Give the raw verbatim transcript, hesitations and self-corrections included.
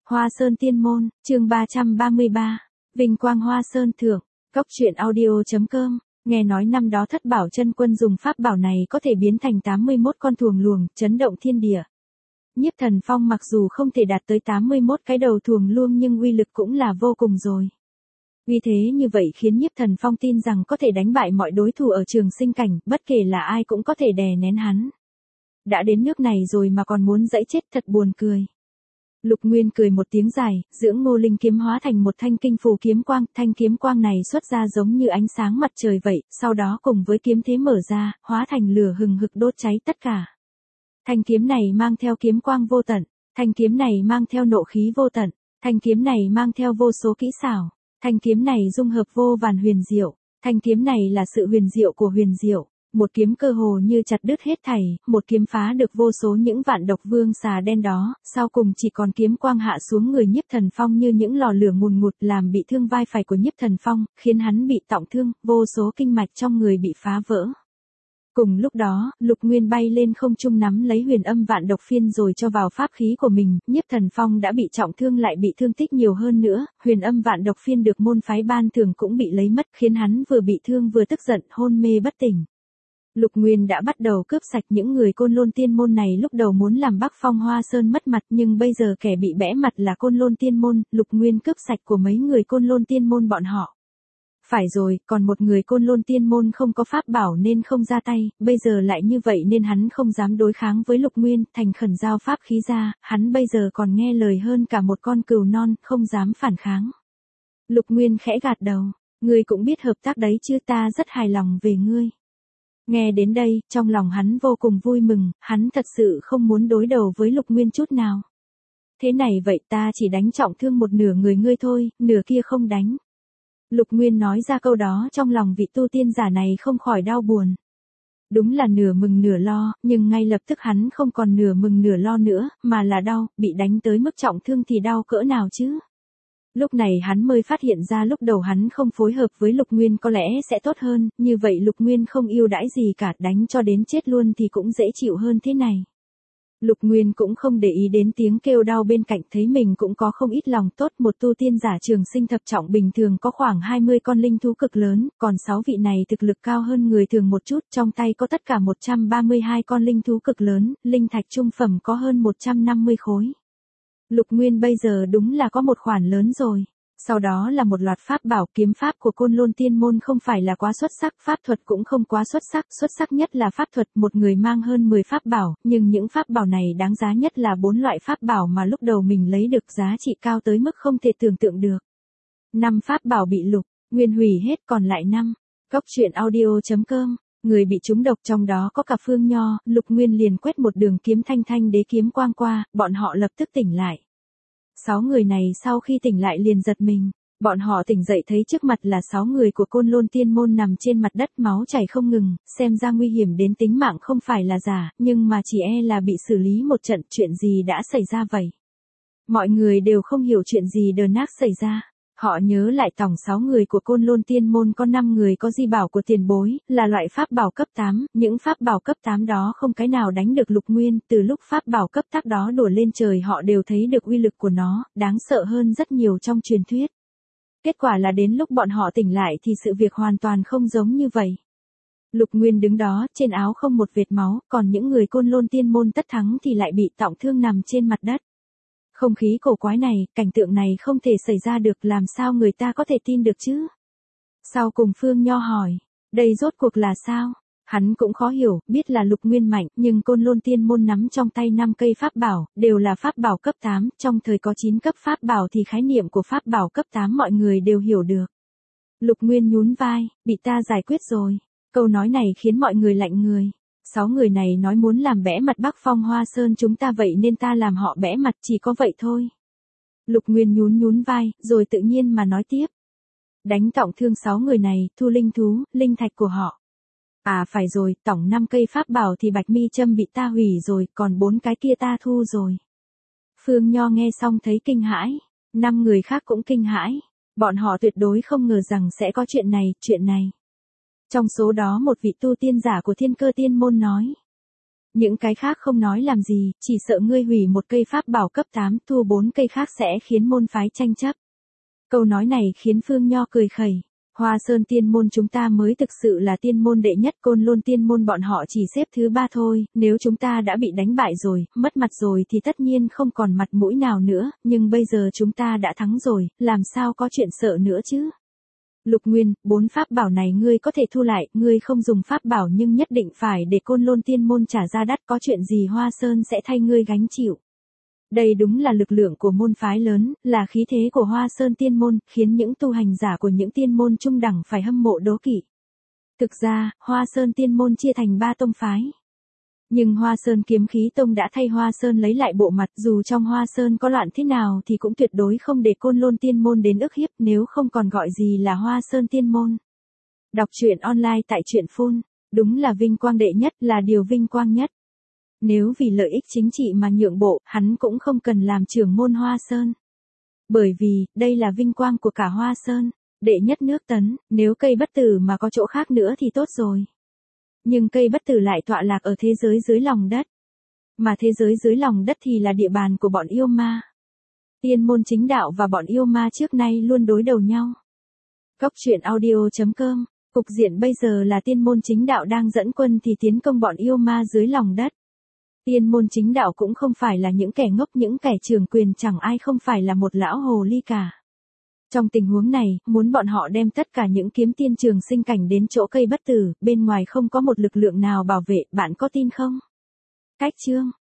Hoa Sơn Tiên Môn, chương ba trăm ba mươi ba, Vinh Quang Hoa Sơn Thượng, Cốc truyện audio.com, nghe nói năm đó Thất Bảo Chân Quân dùng pháp bảo này có thể biến thành tám mươi mốt con thuồng luồng, chấn động thiên địa. Nhiếp Thần Phong mặc dù không thể đạt tới tám mươi mốt cái đầu thuồng luông nhưng uy lực cũng là vô cùng rồi. Vì thế như vậy khiến Nhiếp Thần Phong tin rằng có thể đánh bại mọi đối thủ ở trường sinh cảnh, bất kể là ai cũng có thể đè nén hắn. Đã đến nước này rồi mà còn muốn dẫy chết, thật buồn cười. Lục Nguyên cười một tiếng dài, dưỡng Ngô Linh kiếm hóa thành một thanh kinh phù kiếm quang, thanh kiếm quang này xuất ra giống như ánh sáng mặt trời vậy, sau đó cùng với kiếm thế mở ra, hóa thành lửa hừng hực đốt cháy tất cả. Thanh kiếm này mang theo kiếm quang vô tận, thanh kiếm này mang theo nộ khí vô tận, thanh kiếm này mang theo vô số kỹ xảo, thanh kiếm này dung hợp vô vàn huyền diệu, thanh kiếm này là sự huyền diệu của huyền diệu. Một kiếm cơ hồ như chặt đứt hết thảy, một kiếm phá được vô số những vạn độc vương xà đen đó, sau cùng chỉ còn kiếm quang hạ xuống người Nhiếp Thần Phong như những lò lửa ngùn ngụt làm bị thương vai phải của Nhiếp Thần Phong, khiến hắn bị trọng thương, vô số kinh mạch trong người bị phá vỡ. Cùng lúc đó, Lục Nguyên bay lên không trung nắm lấy huyền âm vạn độc phiên rồi cho vào pháp khí của mình, Nhiếp Thần Phong đã bị trọng thương lại bị thương tích nhiều hơn nữa, huyền âm vạn độc phiên được môn phái ban thường cũng bị lấy mất, khiến hắn vừa bị thương vừa tức giận, hôn mê bất tỉnh. Lục Nguyên đã bắt đầu cướp sạch những người Côn Lôn Tiên Môn này, lúc đầu muốn làm Bắc Phong Hoa Sơn mất mặt nhưng bây giờ kẻ bị bẽ mặt là Côn Lôn Tiên Môn, Lục Nguyên cướp sạch của mấy người Côn Lôn Tiên Môn bọn họ. Phải rồi, còn một người Côn Lôn Tiên Môn không có pháp bảo nên không ra tay, bây giờ lại như vậy nên hắn không dám đối kháng với Lục Nguyên, thành khẩn giao pháp khí ra, hắn bây giờ còn nghe lời hơn cả một con cừu non, không dám phản kháng. Lục Nguyên khẽ gạt đầu, ngươi cũng biết hợp tác đấy chứ, ta rất hài lòng về ngươi. Nghe đến đây, trong lòng hắn vô cùng vui mừng, hắn thật sự không muốn đối đầu với Lục Nguyên chút nào. Thế này vậy ta chỉ đánh trọng thương một nửa người ngươi thôi, nửa kia không đánh. Lục Nguyên nói ra câu đó trong lòng vị tu tiên giả này không khỏi đau buồn. Đúng là nửa mừng nửa lo, nhưng ngay lập tức hắn không còn nửa mừng nửa lo nữa, mà là đau, bị đánh tới mức trọng thương thì đau cỡ nào chứ. Lúc này hắn mới phát hiện ra lúc đầu hắn không phối hợp với Lục Nguyên có lẽ sẽ tốt hơn, như vậy Lục Nguyên không ưu đãi gì cả, đánh cho đến chết luôn thì cũng dễ chịu hơn thế này. Lục Nguyên cũng không để ý đến tiếng kêu đau bên cạnh, thấy mình cũng có không ít lòng tốt, một tu tiên giả trường sinh thập trọng bình thường có khoảng hai mươi con linh thú cực lớn, còn sáu vị này thực lực cao hơn người thường một chút, trong tay có tất cả một trăm ba mươi hai con linh thú cực lớn, linh thạch trung phẩm có hơn một trăm năm mươi khối. Lục Nguyên bây giờ đúng là có một khoản lớn rồi. Sau đó là một loạt pháp bảo, kiếm pháp của Côn Lôn Tiên Môn không phải là quá xuất sắc, pháp thuật cũng không quá xuất sắc, xuất sắc nhất là pháp thuật, một người mang hơn mười pháp bảo, nhưng những pháp bảo này đáng giá nhất là bốn loại pháp bảo mà lúc đầu mình lấy được, giá trị cao tới mức không thể tưởng tượng được. Năm pháp bảo bị Lục Nguyên hủy hết, còn lại năm. Cốc truyện audio.com, người bị trúng độc trong đó có cả Phương Nho, Lục Nguyên liền quét một đường kiếm thanh thanh đế kiếm quang qua, bọn họ lập tức tỉnh lại. Sáu người này sau khi tỉnh lại liền giật mình, bọn họ tỉnh dậy thấy trước mặt là sáu người của Côn Lôn Tiên Môn nằm trên mặt đất máu chảy không ngừng, xem ra nguy hiểm đến tính mạng không phải là giả, nhưng mà chỉ e là bị xử lý một trận, chuyện gì đã xảy ra vậy? Mọi người đều không hiểu chuyện gì đờ nác xảy ra. Họ nhớ lại tổng sáu người của Côn Lôn Tiên Môn có năm người có di bảo của tiền bối, là loại pháp bảo cấp tám, những pháp bảo cấp tám đó không cái nào đánh được Lục Nguyên, từ lúc pháp bảo cấp tác đó đổ lên trời họ đều thấy được uy lực của nó, đáng sợ hơn rất nhiều trong truyền thuyết. Kết quả là đến lúc bọn họ tỉnh lại thì sự việc hoàn toàn không giống như vậy. Lục Nguyên đứng đó, trên áo không một vệt máu, còn những người Côn Lôn Tiên Môn tất thắng thì lại bị trọng thương nằm trên mặt đất. Không khí cổ quái này, cảnh tượng này không thể xảy ra được, làm sao người ta có thể tin được chứ? Sau cùng Phương Nho hỏi, đây rốt cuộc là sao? Hắn cũng khó hiểu, biết là Lục Nguyên mạnh, nhưng Côn Lôn Tiên Môn nắm trong tay năm cây pháp bảo, đều là pháp bảo cấp tám, trong thời có chín cấp pháp bảo thì khái niệm của pháp bảo cấp tám mọi người đều hiểu được. Lục Nguyên nhún vai, bị ta giải quyết rồi. Câu nói này khiến mọi người lạnh người. Sáu người này nói muốn làm bẽ mặt Bắc Phong Hoa Sơn chúng ta vậy nên ta làm họ bẽ mặt, chỉ có vậy thôi. Lục Nguyên nhún nhún vai, rồi tự nhiên mà nói tiếp. Đánh trọng thương sáu người này, thu linh thú, linh thạch của họ. À phải rồi, tổng năm cây pháp bảo thì Bạch Mi Châm bị ta hủy rồi, còn bốn cái kia ta thu rồi. Phương Nho nghe xong thấy kinh hãi, năm người khác cũng kinh hãi. Bọn họ tuyệt đối không ngờ rằng sẽ có chuyện này, chuyện này. Trong số đó một vị tu tiên giả của Thiên Cơ Tiên Môn nói. Những cái khác không nói làm gì, chỉ sợ ngươi hủy một cây pháp bảo cấp tám, thua bốn cây khác sẽ khiến môn phái tranh chấp. Câu nói này khiến Phương Nho cười khẩy. Hoa Sơn tiên môn chúng ta mới thực sự là tiên môn đệ nhất, Côn Lôn tiên môn bọn họ chỉ xếp thứ ba thôi, nếu chúng ta đã bị đánh bại rồi, mất mặt rồi thì tất nhiên không còn mặt mũi nào nữa, nhưng bây giờ chúng ta đã thắng rồi, làm sao có chuyện sợ nữa chứ? Lục Nguyên, bốn pháp bảo này ngươi có thể thu lại, ngươi không dùng pháp bảo nhưng nhất định phải để Côn Lôn tiên môn trả ra đắt, có chuyện gì Hoa Sơn sẽ thay ngươi gánh chịu. Đây đúng là lực lượng của môn phái lớn, là khí thế của Hoa Sơn tiên môn, khiến những tu hành giả của những tiên môn trung đẳng phải hâm mộ đố kỵ. Thực ra, Hoa Sơn tiên môn chia thành ba tông phái. Nhưng Hoa Sơn Kiếm Khí Tông đã thay Hoa Sơn lấy lại bộ mặt, dù trong Hoa Sơn có loạn thế nào thì cũng tuyệt đối không để Côn Lôn tiên môn đến ức hiếp, nếu không còn gọi gì là Hoa Sơn tiên môn. Đọc truyện online tại truyện phun, đúng là vinh quang đệ nhất, là điều vinh quang nhất. Nếu vì lợi ích chính trị mà nhượng bộ, hắn cũng không cần làm trưởng môn Hoa Sơn. Bởi vì, đây là vinh quang của cả Hoa Sơn, đệ nhất nước Tấn, nếu cây bất tử mà có chỗ khác nữa thì tốt rồi. Nhưng cây bất tử lại tọa lạc ở thế giới dưới lòng đất. Mà thế giới dưới lòng đất thì là địa bàn của bọn yêu ma. Tiên môn chính đạo và bọn yêu ma trước nay luôn đối đầu nhau. Cốc truyện audio chấm com, cục diện bây giờ là tiên môn chính đạo đang dẫn quân thì tiến công bọn yêu ma dưới lòng đất. Tiên môn chính đạo cũng không phải là những kẻ ngốc, những kẻ trưởng quyền chẳng ai không phải là một lão hồ ly cả. Trong tình huống này, muốn bọn họ đem tất cả những kiếm tiên trường sinh cảnh đến chỗ cây bất tử, bên ngoài không có một lực lượng nào bảo vệ, bạn có tin không? Cách chương